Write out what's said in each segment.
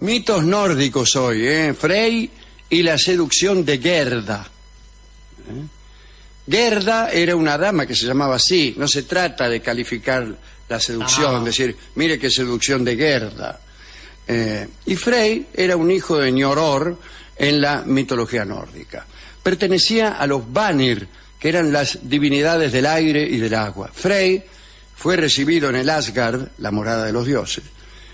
Mitos nórdicos hoy, Frey y la seducción de Gerda. Gerda era una dama que se llamaba así. No se trata de calificar la seducción, decir, mire qué seducción de Gerda. Y Frey era un hijo de Njoror en la mitología nórdica. Pertenecía a los Vanir, que eran las divinidades del aire y del agua. Frey fue recibido en el Asgard, la morada de los dioses,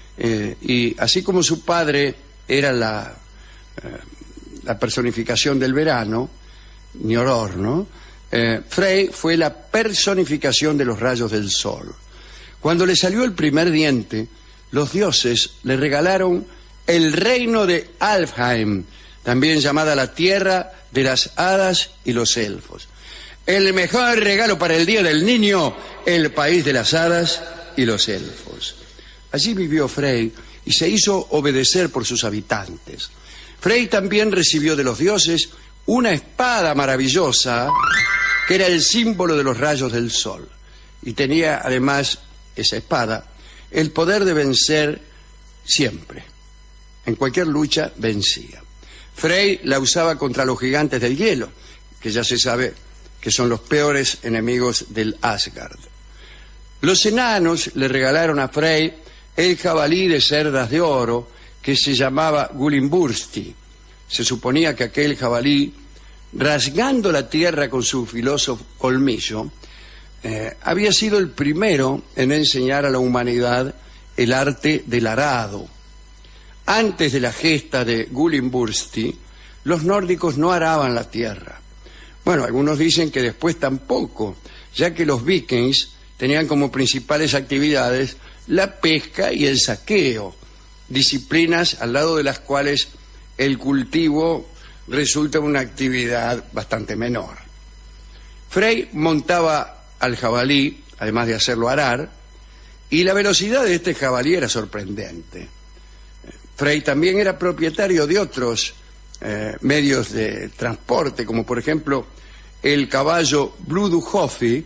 y así como su padre era la personificación del verano, Njoror, ¿no? Frey fue la personificación de los rayos del sol. Cuando le salió el primer diente, los dioses le regalaron el reino de Alfheim, también llamada la tierra de las hadas y los elfos. El mejor regalo para el Día del Niño, el país de las hadas y los elfos. Allí vivió Frey y se hizo obedecer por sus habitantes. Frey también recibió de los dioses una espada maravillosa que era el símbolo de los rayos del sol. Y tenía además esa espada el poder de vencer siempre. En cualquier lucha vencía. Frey la usaba contra los gigantes del hielo, que ya se sabe que son los peores enemigos del Asgard. Los enanos le regalaron a Frey el jabalí de cerdas de oro que se llamaba Gulimbursti. Se suponía que aquel jabalí, rasgando la tierra con su filoso colmillo, había sido el primero en enseñar a la humanidad el arte del arado. Antes de la gesta de Gulimbursti, los nórdicos no araban la tierra. Bueno, algunos dicen que después tampoco, ya que los vikings tenían como principales actividades la pesca y el saqueo, disciplinas al lado de las cuales el cultivo resulta una actividad bastante menor. Frey montaba al jabalí, además de hacerlo arar, y la velocidad de este jabalí era sorprendente. Frey también era propietario de otros medios de transporte, como por ejemplo el caballo Blodhujofi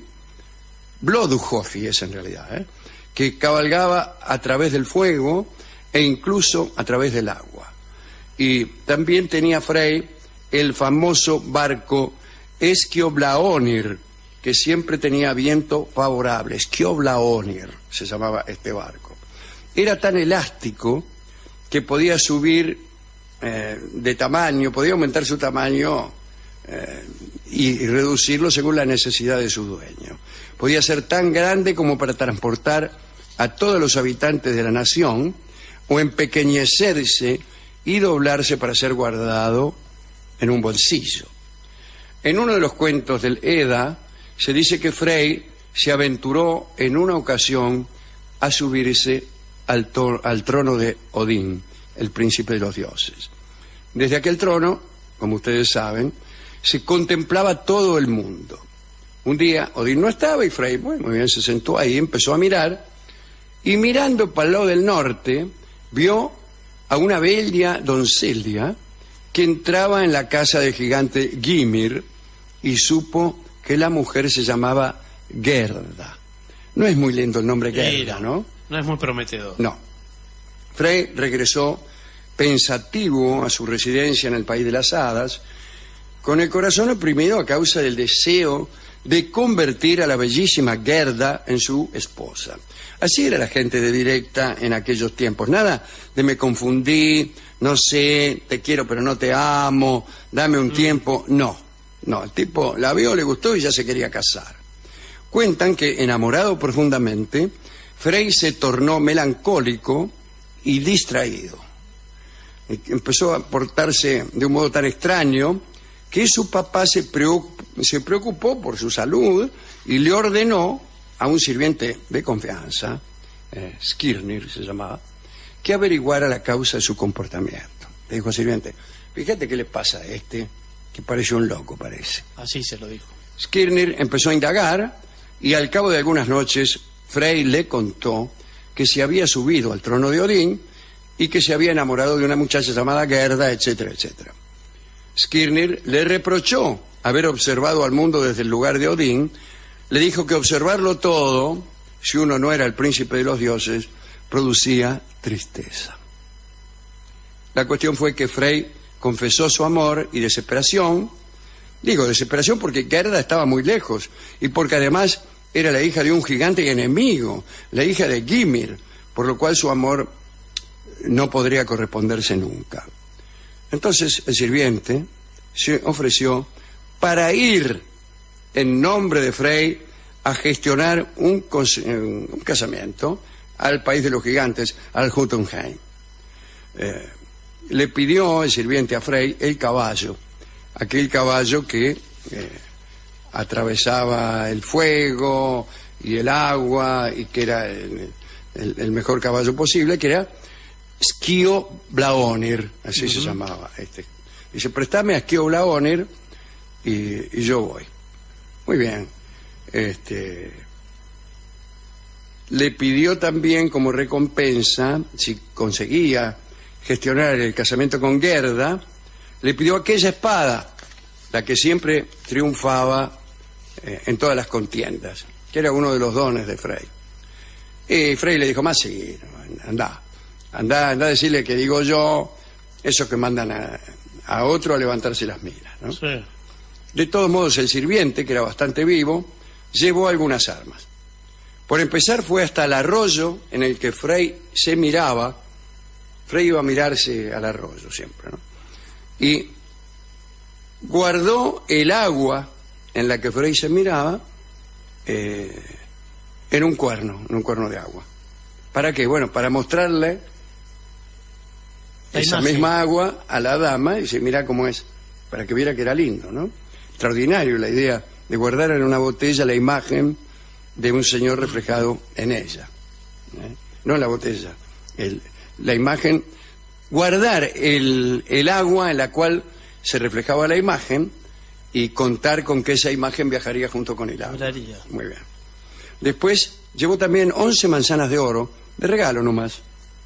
es en realidad, que cabalgaba a través del fuego e incluso a través del agua. Y también tenía Frey el famoso barco Skjolbláonir, que siempre tenía viento favorable. Skjolbláonir se llamaba este barco. Era tan elástico que podía subir de tamaño, podía aumentar su tamaño y reducirlo según la necesidad de su dueño. Podía ser tan grande como para transportar a todos los habitantes de la nación, o empequeñecerse y doblarse para ser guardado en un bolsillo. En uno de los cuentos del Edda se dice que Frey se aventuró en una ocasión a subirse al trono de Odín, el príncipe de los dioses. Desde aquel trono, como ustedes saben, se contemplaba todo el mundo. Un día Odín no estaba y Frey, bueno, muy bien, se sentó ahí, empezó a mirar, y mirando para el lado del norte, vio a una bella doncella que entraba en la casa del gigante Gymir y supo que la mujer se llamaba Gerda. No es muy lindo el nombre Gerda, ¿no? No es muy prometedor. No. Frey regresó pensativo a su residencia en el país de las hadas, con el corazón oprimido a causa del deseo de convertir a la bellísima Gerda en su esposa. Así era la gente de directa en aquellos tiempos. Nada de me confundí, no sé, te quiero pero no te amo, dame un tiempo. No, el tipo la vio, le gustó y ya se quería casar. Cuentan que, enamorado profundamente, Frey se tornó melancólico y distraído. Empezó a portarse de un modo tan extraño que su papá se preocupó por su salud y le ordenó a un sirviente de confianza, Skirnir se llamaba, que averiguara la causa de su comportamiento. Le dijo al sirviente, fíjate qué le pasa a este, que parece un loco, parece. Así se lo dijo. Skirnir empezó a indagar y al cabo de algunas noches Frey le contó que se había subido al trono de Odín y que se había enamorado de una muchacha llamada Gerda, etcétera, etcétera. Skirnir le reprochó haber observado al mundo desde el lugar de Odín. Le dijo que observarlo todo, si uno no era el príncipe de los dioses, producía tristeza. La cuestión fue que Frey confesó su amor y desesperación. Digo desesperación porque Gerda estaba muy lejos y porque además era la hija de un gigante enemigo, la hija de Gymir, por lo cual su amor no podría corresponderse nunca. Entonces el sirviente se ofreció para ir en nombre de Frey a gestionar un casamiento al país de los gigantes, al Jotunheim. Le pidió el sirviente a Frey el caballo, aquel caballo que atravesaba el fuego y el agua y que era el mejor caballo posible, que era Skio Blaonir, así se llamaba. Dice, préstame a Skio Blaonir y yo voy. Muy bien. Le pidió también como recompensa, si conseguía gestionar el casamiento con Gerda, le pidió aquella espada, la que siempre triunfaba en todas las contiendas, que era uno de los dones de Frey. Y Frey le dijo, más sí, anda a decirle que digo yo, esos que mandan a otro a levantarse las miras, ¿no? Sí. De todos modos, el sirviente, que era bastante vivo, llevó algunas armas. Por empezar, fue hasta el arroyo en el que Frey se miraba. Frey iba a mirarse al arroyo siempre, ¿no? Y guardó el agua en la que Frey se miraba en un cuerno de agua. ¿Para qué? Bueno, para mostrarle esa misma agua a la dama y decir, mira cómo es, para que viera que era lindo, ¿no? Extraordinario la idea de guardar en una botella la imagen de un señor reflejado en ella. No en la botella, la imagen, guardar el agua en la cual se reflejaba la imagen y contar con que esa imagen viajaría junto con el agua. Muy bien. Después llevó también 11 manzanas de oro, de regalo nomás,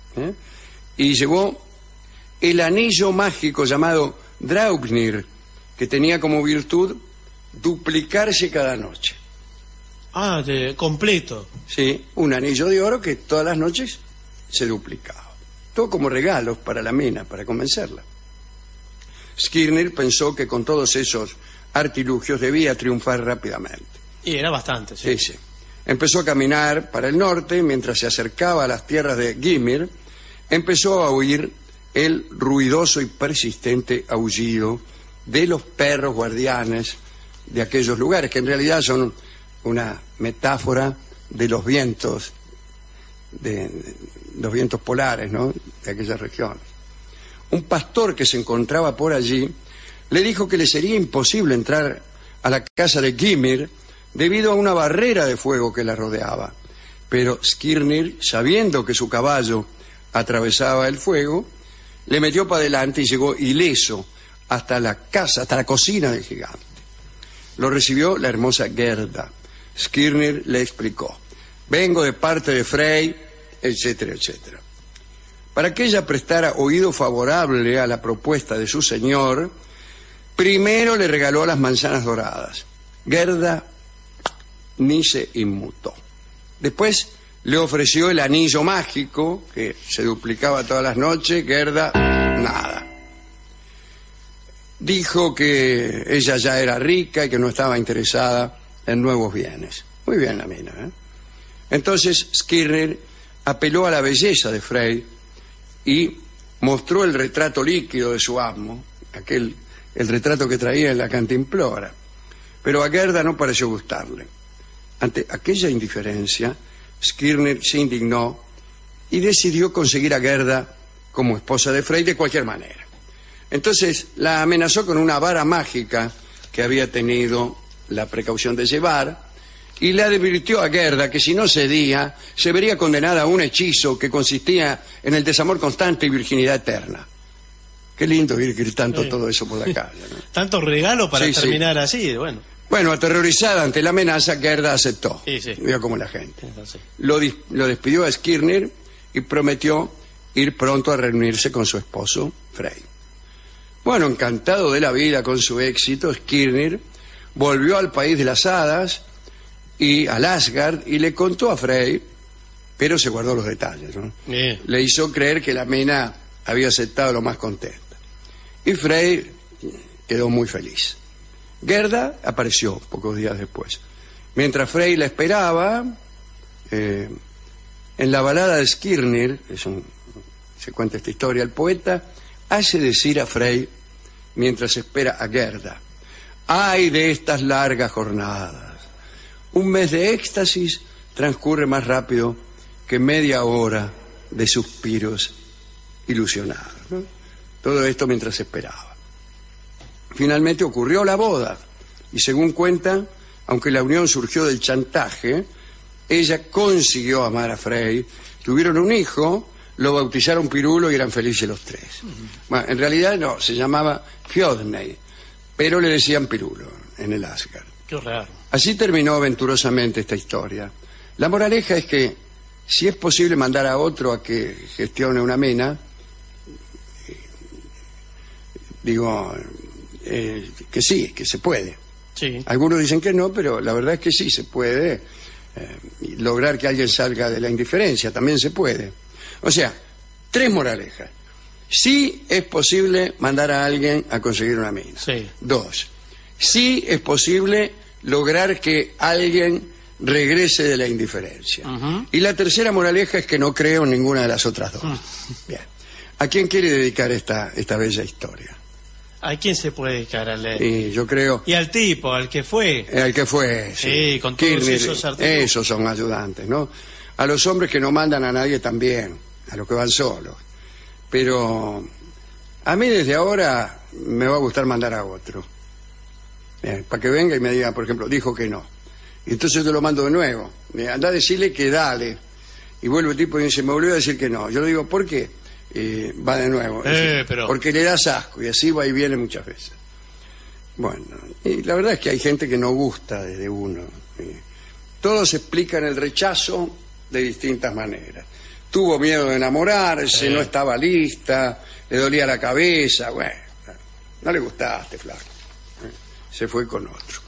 y llevó el anillo mágico llamado Draupnir, que tenía como virtud duplicarse cada noche. Ah, completo. Sí, un anillo de oro que todas las noches se duplicaba. Todo como regalos para la mina, para convencerla. Skirnir pensó que con todos esos artilugios debía triunfar rápidamente. Y era bastante, sí. Sí. Empezó a caminar para el norte. Mientras se acercaba a las tierras de Gymir, empezó a oír el ruidoso y persistente aullido de los perros guardianes de aquellos lugares, que en realidad son una metáfora de los vientos, de los vientos polares, ¿no?, de aquellas regiones. Un pastor que se encontraba por allí le dijo que le sería imposible entrar a la casa de Gymir debido a una barrera de fuego que la rodeaba. Pero Skirnir, sabiendo que su caballo atravesaba el fuego, le metió para adelante y llegó ileso hasta la casa, hasta la cocina del gigante. Lo recibió la hermosa Gerda. Skirnir le explicó: vengo de parte de Frey, etcétera, etcétera. Para que ella prestara oído favorable a la propuesta de su señor, primero le regaló las manzanas doradas. Gerda ni se inmutó. Después le ofreció el anillo mágico, que se duplicaba todas las noches. Gerda, nada. Dijo que ella ya era rica y que no estaba interesada en nuevos bienes. Muy bien la mina, ¿eh? Entonces Skirnir apeló a la belleza de Frey y mostró el retrato líquido de su amo, el retrato que traía en la cantimplora. Pero a Gerda no pareció gustarle. Ante aquella indiferencia, Skirnir se indignó y decidió conseguir a Gerda como esposa de Frey de cualquier manera. Entonces la amenazó con una vara mágica que había tenido la precaución de llevar y le advirtió a Gerda que si no cedía se vería condenada a un hechizo que consistía en el desamor constante y virginidad eterna. Qué lindo ir gritando todo eso por la calle, ¿no? Tanto regalo para terminar así, bueno. Bueno, aterrorizada ante la amenaza, Gerda aceptó. Sí. Vio como la gente. Lo despidió a Skirnir y prometió ir pronto a reunirse con su esposo, Frey. Bueno, encantado de la vida con su éxito, Skirnir volvió al país de las hadas y al Asgard y le contó a Frey, pero se guardó los detalles, ¿no? Le hizo creer que la mina había aceptado lo más contenta. Y Frey quedó muy feliz. Gerda apareció pocos días después. Mientras Frey la esperaba, en la balada de Skirnir, se cuenta esta historia, el poeta hace decir a Frey, mientras espera a Gerda: ¡ay de estas largas jornadas! Un mes de éxtasis transcurre más rápido que media hora de suspiros ilusionados, ¿no? Todo esto mientras esperaba. Finalmente ocurrió la boda, y según cuentan, aunque la unión surgió del chantaje, ella consiguió amar a Frey, tuvieron un hijo, lo bautizaron Pirulo y eran felices los tres. Bueno, en realidad no, se llamaba Fjodney, pero le decían Pirulo en el Asgard. Qué raro. Así terminó aventurosamente esta historia. La moraleja es que si es posible mandar a otro a que gestione una mena, que sí, que se puede. Sí. Algunos dicen que no, pero la verdad es que sí se puede lograr que alguien salga de la indiferencia, también se puede. O sea, 3 moralejas. Sí es posible mandar a alguien a conseguir una mina. Sí. 2, sí es posible lograr que alguien regrese de la indiferencia. Y la tercera moraleja es que no creo en ninguna de las otras 2. Bien. ¿A quién quiere dedicar esta bella historia? ¿A quién se puede dedicar a leer? Y yo creo... Y al tipo, al que fue. Al que fue, sí. Sí, con todos Kirchner, esos artículos. esos son ayudantes, ¿no? A los hombres que no mandan a nadie también, a los que van solos. Pero a mí desde ahora me va a gustar mandar a otro. Para que venga y me diga, por ejemplo, dijo que no. Y entonces yo lo mando de nuevo. Anda a decirle que dale. Y vuelve el tipo y dice, me volvió a decir que no. Yo le digo, ¿por qué? Va de nuevo. Pero... Porque le das asco, y así va y viene muchas veces. Bueno, y la verdad es que hay gente que no gusta de uno. Todos explican el rechazo de distintas maneras. Tuvo miedo de enamorarse, no estaba lista, le dolía la cabeza, bueno, no le gustaste, flaco. Se fue con otro.